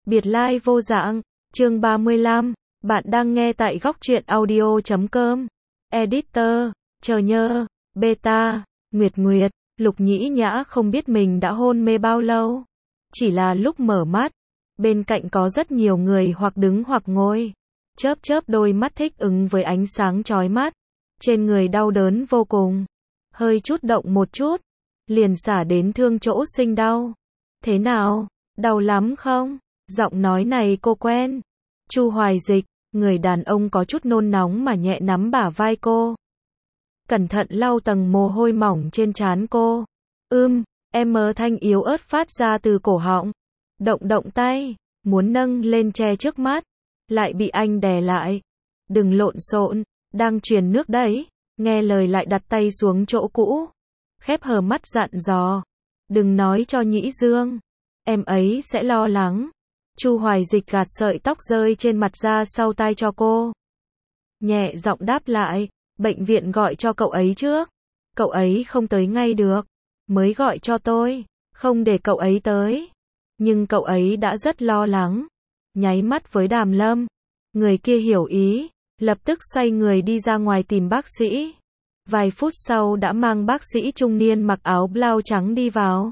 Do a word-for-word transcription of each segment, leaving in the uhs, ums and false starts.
Biệt lai vô dạng, chương ba mươi lăm, bạn đang nghe tại góc truyện audio chấm com. Editor, chờ nhơ, beta, Nguyệt Nguyệt, Lục Nhĩ Nhã không biết mình đã hôn mê bao lâu. Chỉ là lúc mở mắt, bên cạnh có rất nhiều người hoặc đứng hoặc ngồi. Chớp chớp đôi mắt thích ứng với ánh sáng chói mắt. Trên người đau đớn vô cùng. Hơi chút động một chút, liền xả đến thương chỗ sinh đau. Thế nào? Đau lắm không? Giọng nói này cô quen. Chu Hoài Dịch, người đàn ông có chút nôn nóng mà nhẹ nắm bả vai cô. Cẩn thận lau tầng mồ hôi mỏng trên trán cô. Ưm, em mơ thanh yếu ớt phát ra từ cổ họng. Động động tay, muốn nâng lên che trước mắt, lại bị anh đè lại. Đừng lộn xộn, đang truyền nước đấy. Nghe lời lại đặt tay xuống chỗ cũ. Khép hờ mắt dặn dò. Đừng nói cho Nhĩ Dương. Em ấy sẽ lo lắng. Chu Hoài Dịch gạt sợi tóc rơi trên mặt ra sau tai cho cô. Nhẹ giọng đáp lại, bệnh viện gọi cho cậu ấy trước. Cậu ấy không tới ngay được. Mới gọi cho tôi, không để cậu ấy tới. Nhưng cậu ấy đã rất lo lắng. Nháy mắt với Đàm Lâm. Người kia hiểu ý, lập tức xoay người đi ra ngoài tìm bác sĩ. Vài phút sau đã mang bác sĩ trung niên mặc áo blau trắng đi vào.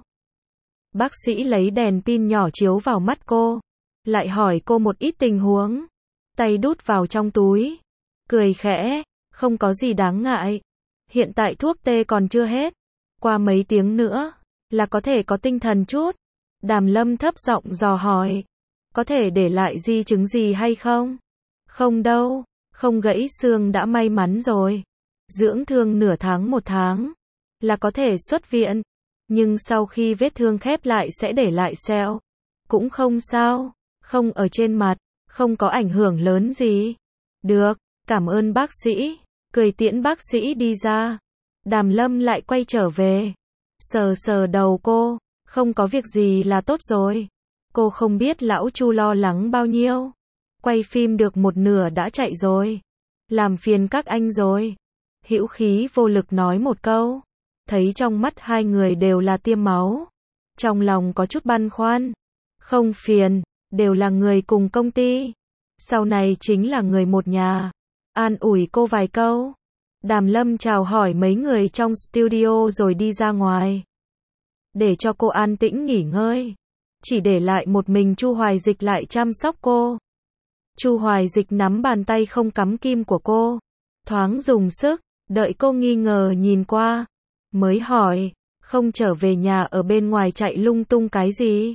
Bác sĩ lấy đèn pin nhỏ chiếu vào mắt cô. Lại hỏi cô một ít tình huống. Tay đút vào trong túi. Cười khẽ, không có gì đáng ngại. Hiện tại thuốc tê còn chưa hết. Qua mấy tiếng nữa, là có thể có tinh thần chút. Đàm Lâm thấp giọng dò hỏi. Có thể để lại di chứng gì hay không? Không đâu, không gãy xương đã may mắn rồi. Dưỡng thương nửa tháng một tháng, là có thể xuất viện. Nhưng sau khi vết thương khép lại sẽ để lại sẹo. Cũng không sao, không ở trên mặt, không có ảnh hưởng lớn gì. Được, cảm ơn bác sĩ. Cười tiễn bác sĩ đi ra. Đàm Lâm lại quay trở về. Sờ sờ đầu cô, không có việc gì là tốt rồi. Cô không biết lão Chu lo lắng bao nhiêu. Quay phim được một nửa đã chạy rồi. Làm phiền các anh rồi. Hữu khí vô lực nói một câu. Thấy trong mắt hai người đều là tiêm máu. Trong lòng có chút băn khoăn. Không phiền, đều là người cùng công ty. Sau này chính là người một nhà. An ủi cô vài câu. Đàm Lâm chào hỏi mấy người trong studio rồi đi ra ngoài. Để cho cô an tĩnh nghỉ ngơi. Chỉ để lại một mình Chu Hoài Dịch lại chăm sóc cô. Chu Hoài Dịch nắm bàn tay không cắm kim của cô. Thoáng dùng sức, đợi cô nghi ngờ nhìn qua. Mới hỏi, không trở về nhà ở bên ngoài chạy lung tung cái gì?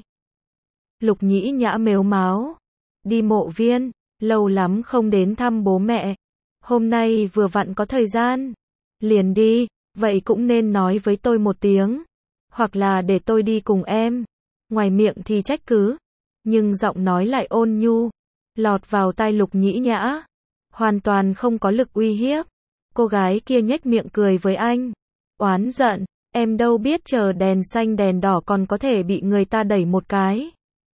Lục Nhĩ Nhã mếu máo. Đi mộ viên, lâu lắm không đến thăm bố mẹ. Hôm nay vừa vặn có thời gian. Liền đi, vậy cũng nên nói với tôi một tiếng. Hoặc là để tôi đi cùng em. Ngoài miệng thì trách cứ. Nhưng giọng nói lại ôn nhu. Lọt vào tai Lục Nhĩ Nhã. Hoàn toàn không có lực uy hiếp. Cô gái kia nhếch miệng cười với anh. Oán giận, em đâu biết chờ đèn xanh đèn đỏ còn có thể bị người ta đẩy một cái.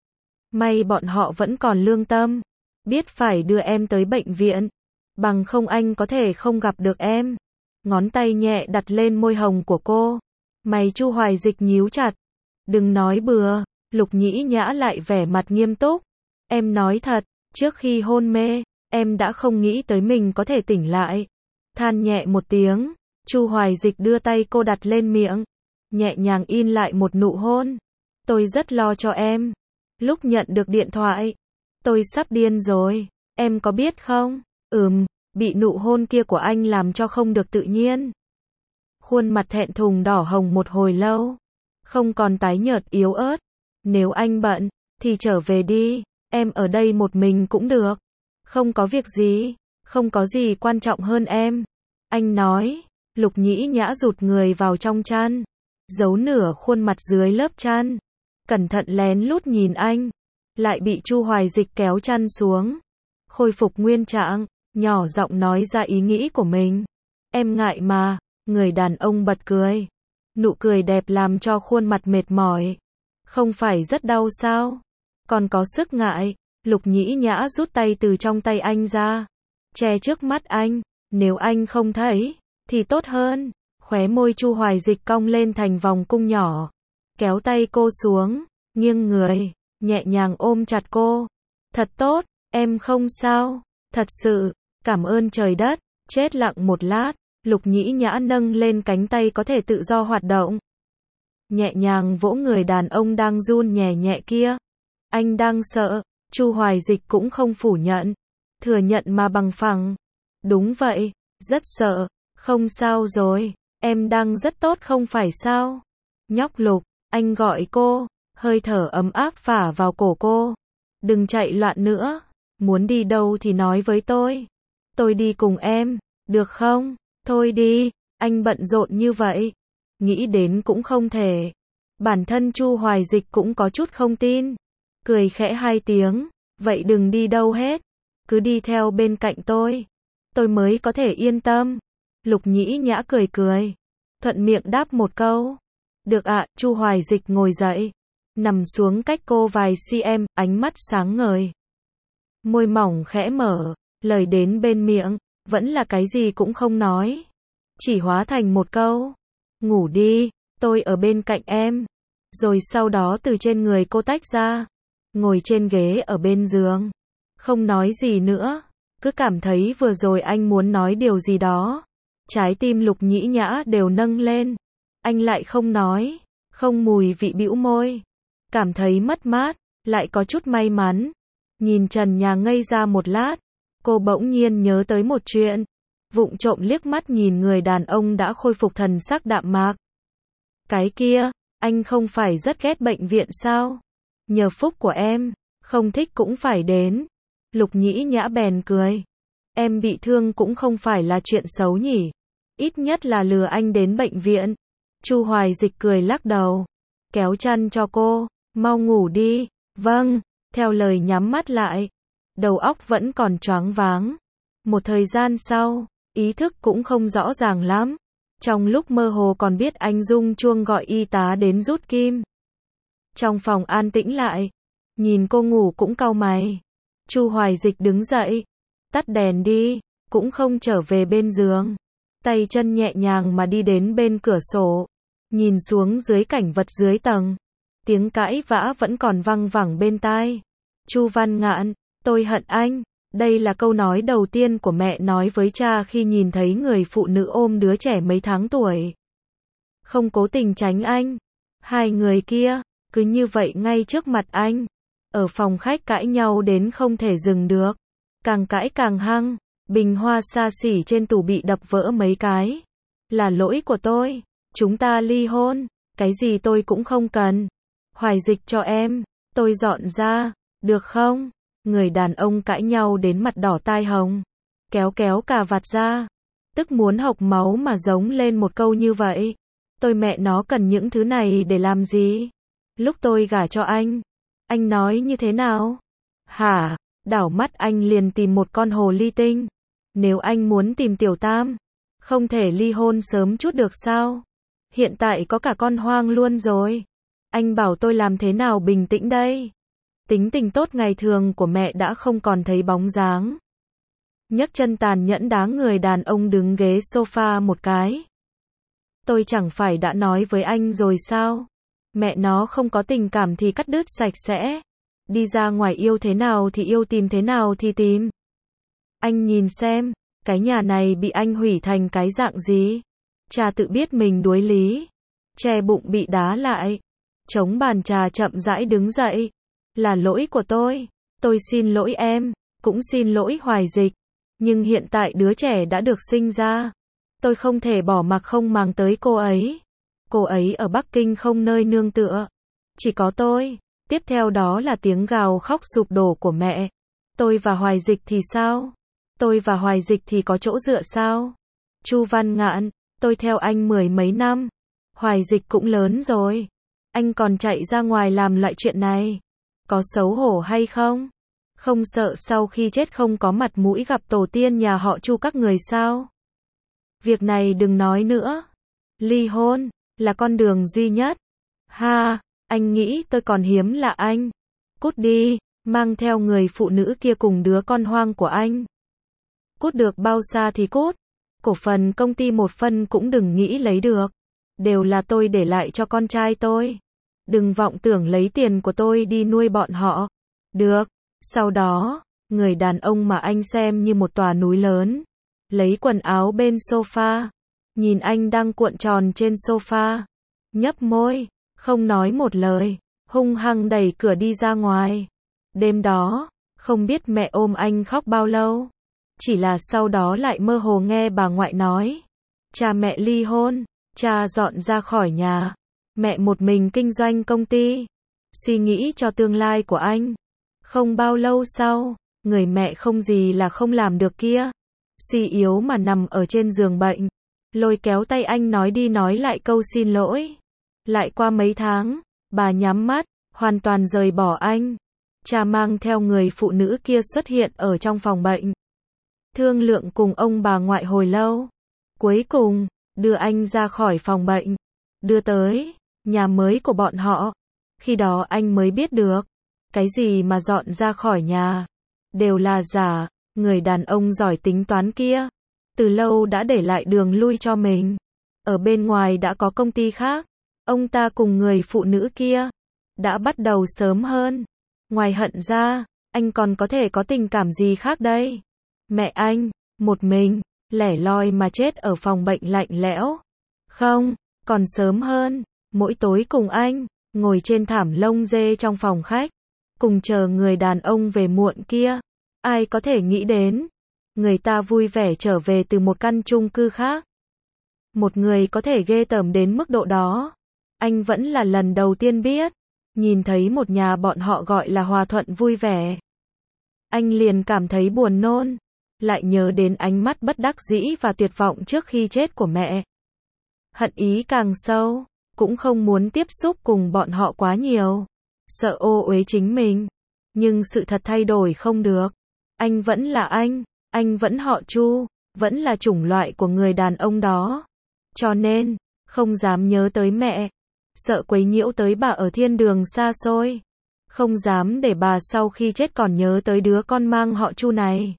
May bọn họ vẫn còn lương tâm. Biết phải đưa em tới bệnh viện. Bằng không anh có thể không gặp được em. Ngón tay nhẹ đặt lên môi hồng của cô. Mày Chu Hoài Dịch nhíu chặt. Đừng nói bừa. Lục Nhĩ Nhã lại vẻ mặt nghiêm túc. Em nói thật, trước khi hôn mê, em đã không nghĩ tới mình có thể tỉnh lại. Than nhẹ một tiếng. Chu Hoài Dịch đưa tay cô đặt lên miệng. Nhẹ nhàng in lại một nụ hôn. Tôi rất lo cho em. Lúc nhận được điện thoại, tôi sắp điên rồi. Em có biết không? Ừm, bị nụ hôn kia của anh làm cho không được tự nhiên. Khuôn mặt thẹn thùng đỏ hồng một hồi lâu. Không còn tái nhợt yếu ớt. Nếu anh bận, thì trở về đi. Em ở đây một mình cũng được. Không có việc gì. Không có gì quan trọng hơn em. Anh nói. Lục Nhĩ Nhã rụt người vào trong chăn. Giấu nửa khuôn mặt dưới lớp chăn. Cẩn thận lén lút nhìn anh. Lại bị Chu Hoài Dịch kéo chăn xuống. Khôi phục nguyên trạng. Nhỏ giọng nói ra ý nghĩ của mình. Em ngại mà. Người đàn ông bật cười. Nụ cười đẹp làm cho khuôn mặt mệt mỏi. Không phải rất đau sao? Còn có sức ngại. Lục Nhĩ Nhã rút tay từ trong tay anh ra. Che trước mắt anh. Nếu anh không thấy, thì tốt hơn. Khóe môi Chu Hoài Dịch cong lên thành vòng cung nhỏ. Kéo tay cô xuống. Nghiêng người. nhẹ nhàng ôm chặt cô. Thật tốt, em không sao, thật sự, cảm ơn trời đất. Chết lặng một lát, Lục Nhĩ Nhã nâng lên cánh tay có thể tự do hoạt động. Nhẹ nhàng vỗ người đàn ông đang run nhẹ nhẹ kia. Anh đang sợ, Chu Hoài Dịch cũng không phủ nhận. Thừa nhận mà bằng phẳng. Đúng vậy, rất sợ, không sao rồi, em đang rất tốt không phải sao? Nhóc Lục, anh gọi cô, hơi thở ấm áp phả vào cổ cô. Đừng chạy loạn nữa, muốn đi đâu thì nói với tôi. Tôi đi cùng em, được không? Thôi đi, anh bận rộn như vậy. Nghĩ đến cũng không thể. Bản thân Chu Hoài Dịch cũng có chút không tin. Cười khẽ hai tiếng, vậy đừng đi đâu hết. Cứ đi theo bên cạnh tôi. Tôi mới có thể yên tâm. Lục Nhĩ Nhã cười cười. Thuận miệng đáp một câu. Được ạ, Chu Hoài Dịch ngồi dậy. Nằm xuống cách cô vài cm, ánh mắt sáng ngời. Môi mỏng khẽ mở, lời đến bên miệng, vẫn là cái gì cũng không nói. Chỉ hóa thành một câu. Ngủ đi, tôi ở bên cạnh em. Rồi sau đó từ trên người cô tách ra. Ngồi trên ghế ở bên giường. Không nói gì nữa. Cứ cảm thấy vừa rồi anh muốn nói điều gì đó. Trái tim Lục Nhĩ Nhã đều nâng lên. Anh lại không nói. Không mùi vị bĩu môi. Cảm thấy mất mát, lại có chút may mắn. Nhìn trần nhà ngây ra một lát. Cô bỗng nhiên nhớ tới một chuyện. Vụng trộm liếc mắt nhìn người đàn ông đã khôi phục thần sắc đạm mạc. Cái kia, anh không phải rất ghét bệnh viện sao? Nhờ phúc của em, không thích cũng phải đến. Lục Nhĩ Nhã bèn cười. Em bị thương cũng không phải là chuyện xấu nhỉ. Ít nhất là lừa anh đến bệnh viện. Chu Hoài Dịch cười lắc đầu. Kéo chăn cho cô. Mau ngủ đi. Vâng. Theo lời nhắm mắt lại. Đầu óc vẫn còn choáng váng. Một thời gian sau, ý thức cũng không rõ ràng lắm. Trong lúc mơ hồ còn biết anh rung chuông gọi y tá đến rút kim. Trong phòng an tĩnh lại. Nhìn cô ngủ cũng cau mày. Chu Hoài Dịch đứng dậy. Tắt đèn đi. Cũng không trở về bên giường. Tay chân nhẹ nhàng mà đi đến bên cửa sổ. Nhìn xuống dưới cảnh vật dưới tầng. Tiếng cãi vã vẫn còn văng vẳng bên tai. Chu Văn Ngạn, tôi hận anh. Đây là câu nói đầu tiên của mẹ nói với cha khi nhìn thấy người phụ nữ ôm đứa trẻ mấy tháng tuổi. Không cố tình tránh anh. Hai người kia, cứ như vậy ngay trước mặt anh. Ở phòng khách cãi nhau đến không thể dừng được. Càng cãi càng hăng. Bình hoa xa xỉ trên tủ bị đập vỡ mấy cái. Là lỗi của tôi. Chúng ta ly hôn. Cái gì tôi cũng không cần. Hoài Dịch cho em. Tôi dọn ra. Được không? Người đàn ông cãi nhau đến mặt đỏ tai hồng. Kéo kéo cà vạt ra. Tức muốn hộc máu mà giống lên một câu như vậy. Tôi mẹ nó cần những thứ này để làm gì? Lúc tôi gả cho anh. Anh nói như thế nào? Hả? Đảo mắt anh liền tìm một con hồ ly tinh. Nếu anh muốn tìm tiểu tam. Không thể ly hôn sớm chút được sao? Hiện tại có cả con hoang luôn rồi. Anh bảo tôi làm thế nào bình tĩnh đây? Tính tình tốt ngày thường của mẹ đã không còn thấy bóng dáng. Nhấc chân tàn nhẫn đá người đàn ông đứng ghế sofa một cái. Tôi chẳng phải đã nói với anh rồi sao? Mẹ nó không có tình cảm thì cắt đứt sạch sẽ. Đi ra ngoài yêu thế nào thì yêu, tìm thế nào thì tìm. Anh nhìn xem, cái nhà này bị anh hủy thành cái dạng gì? Cha tự biết mình đuối lý. Che bụng bị đá lại. Chống bàn trà chậm rãi đứng dậy. Là lỗi của tôi. Tôi xin lỗi em. Cũng xin lỗi Hoài Dịch. Nhưng hiện tại đứa trẻ đã được sinh ra. Tôi không thể bỏ mặc không màng tới cô ấy. Cô ấy ở Bắc Kinh không nơi nương tựa. Chỉ có tôi. Tiếp theo đó là tiếng gào khóc sụp đổ của mẹ. Tôi và Hoài Dịch thì sao? Tôi và Hoài Dịch thì có chỗ dựa sao? Chu Văn Ngạn, tôi theo anh mười mấy năm. Hoài Dịch cũng lớn rồi. Anh còn chạy ra ngoài làm loại chuyện này. Có xấu hổ hay không? Không sợ sau khi chết không có mặt mũi gặp tổ tiên nhà họ Chu các người sao? Việc này đừng nói nữa. Ly hôn là con đường duy nhất. Ha, anh nghĩ tôi còn hiếm lạ anh. Cút đi, mang theo người phụ nữ kia cùng đứa con hoang của anh. Cút được bao xa thì cút. Cổ phần công ty một phân cũng đừng nghĩ lấy được. Đều là tôi để lại cho con trai tôi. Đừng vọng tưởng lấy tiền của tôi đi nuôi bọn họ. Được. Sau đó, người đàn ông mà anh xem như một tòa núi lớn, lấy quần áo bên sofa, nhìn anh đang cuộn tròn trên sofa, nhấp môi, không nói một lời, hung hăng đẩy cửa đi ra ngoài. Đêm đó, không biết mẹ ôm anh khóc bao lâu, chỉ là sau đó lại mơ hồ nghe bà ngoại nói, cha mẹ ly hôn, cha dọn ra khỏi nhà, mẹ một mình kinh doanh công ty, suy nghĩ cho tương lai của anh. Không bao lâu sau, người mẹ không gì là không làm được kia, suy yếu mà nằm ở trên giường bệnh, lôi kéo tay anh nói đi nói lại câu xin lỗi. Lại qua mấy tháng, bà nhắm mắt, hoàn toàn rời bỏ anh. Cha mang theo người phụ nữ kia xuất hiện ở trong phòng bệnh, thương lượng cùng ông bà ngoại hồi lâu. Cuối cùng, đưa anh ra khỏi phòng bệnh, đưa tới nhà mới của bọn họ. Khi đó anh mới biết được, cái gì mà dọn ra khỏi nhà, đều là giả. Người đàn ông giỏi tính toán kia, từ lâu đã để lại đường lui cho mình. Ở bên ngoài đã có công ty khác, ông ta cùng người phụ nữ kia, đã bắt đầu sớm hơn. Ngoài hận ra, anh còn có thể có tình cảm gì khác đây? Mẹ anh, một mình, lẻ loi mà chết ở phòng bệnh lạnh lẽo. Không, còn sớm hơn, mỗi tối cùng anh, ngồi trên thảm lông dê trong phòng khách, cùng chờ người đàn ông về muộn kia. Ai có thể nghĩ đến, người ta vui vẻ trở về từ một căn chung cư khác. Một người có thể ghê tởm đến mức độ đó. Anh vẫn là lần đầu tiên biết, nhìn thấy một nhà bọn họ gọi là hòa thuận vui vẻ. Anh liền cảm thấy buồn nôn, lại nhớ đến ánh mắt bất đắc dĩ và tuyệt vọng trước khi chết của mẹ. Hận ý càng sâu, cũng không muốn tiếp xúc cùng bọn họ quá nhiều, sợ ô uế chính mình. Nhưng sự thật thay đổi không được. Anh vẫn là anh, anh vẫn họ Chu, vẫn là chủng loại của người đàn ông đó. Cho nên, không dám nhớ tới mẹ, sợ quấy nhiễu tới bà ở thiên đường xa xôi. Không dám để bà sau khi chết còn nhớ tới đứa con mang họ Chu này.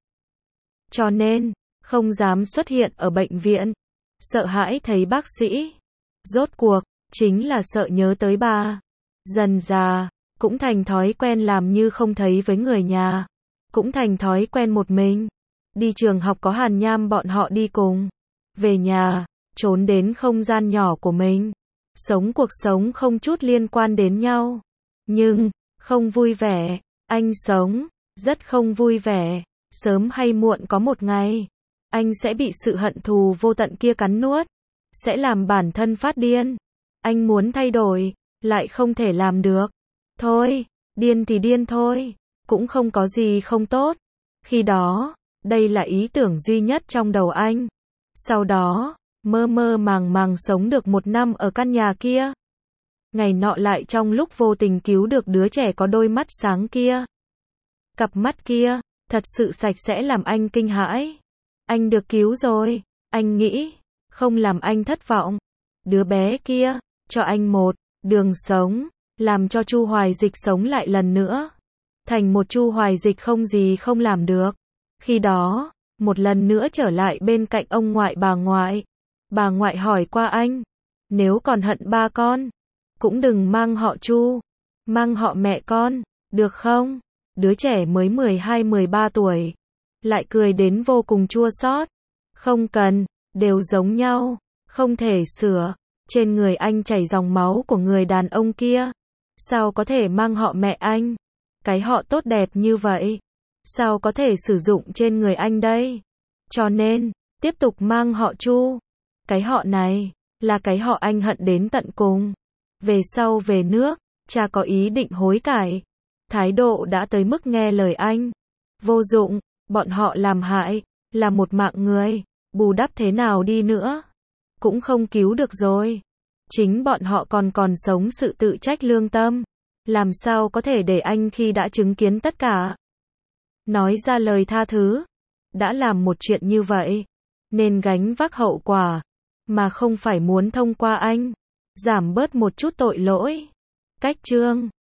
Cho nên, không dám xuất hiện ở bệnh viện, sợ hãi thấy bác sĩ. Rốt cuộc, chính là sợ nhớ tới bà. Dần dà, cũng thành thói quen làm như không thấy với người nhà. Cũng thành thói quen một mình. Đi trường học có Hàn Nham bọn họ đi cùng. Về nhà, trốn đến không gian nhỏ của mình. Sống cuộc sống không chút liên quan đến nhau. Nhưng, không vui vẻ. Anh sống, rất không vui vẻ. Sớm hay muộn có một ngày, anh sẽ bị sự hận thù vô tận kia cắn nuốt. Sẽ làm bản thân phát điên. Anh muốn thay đổi, lại không thể làm được. Thôi, điên thì điên thôi. Cũng không có gì không tốt. Khi đó, đây là ý tưởng duy nhất trong đầu anh. Sau đó, mơ mơ màng màng sống được một năm ở căn nhà kia. Ngày nọ lại trong lúc vô tình cứu được đứa trẻ có đôi mắt sáng kia. Cặp mắt kia, thật sự sạch sẽ làm anh kinh hãi. Anh được cứu rồi, anh nghĩ, không làm anh thất vọng. Đứa bé kia, cho anh một đường sống, làm cho Chu Hoài Dịch sống lại lần nữa. Thành một Chu Hoài Dịch không gì không làm được. Khi đó, một lần nữa trở lại bên cạnh ông ngoại bà ngoại. Bà ngoại hỏi qua anh, nếu còn hận ba con, cũng đừng mang họ Chu, mang họ mẹ con, được không? Đứa trẻ mới mười hai mười ba tuổi, lại cười đến vô cùng chua xót. Không cần, đều giống nhau, không thể sửa. Trên người anh chảy dòng máu của người đàn ông kia, sao có thể mang họ mẹ anh? Cái họ tốt đẹp như vậy, sao có thể sử dụng trên người anh đây? Cho nên, tiếp tục mang họ Chu. Cái họ này, là cái họ anh hận đến tận cùng. Về sau về nước, cha có ý định hối cải. Thái độ đã tới mức nghe lời anh. Vô dụng, bọn họ làm hại, là một mạng người, bù đắp thế nào đi nữa, cũng không cứu được rồi. Chính bọn họ còn còn sống sự tự trách lương tâm. Làm sao có thể để anh khi đã chứng kiến tất cả, nói ra lời tha thứ. Đã làm một chuyện như vậy, nên gánh vác hậu quả, mà không phải muốn thông qua anh, giảm bớt một chút tội lỗi. Cách chương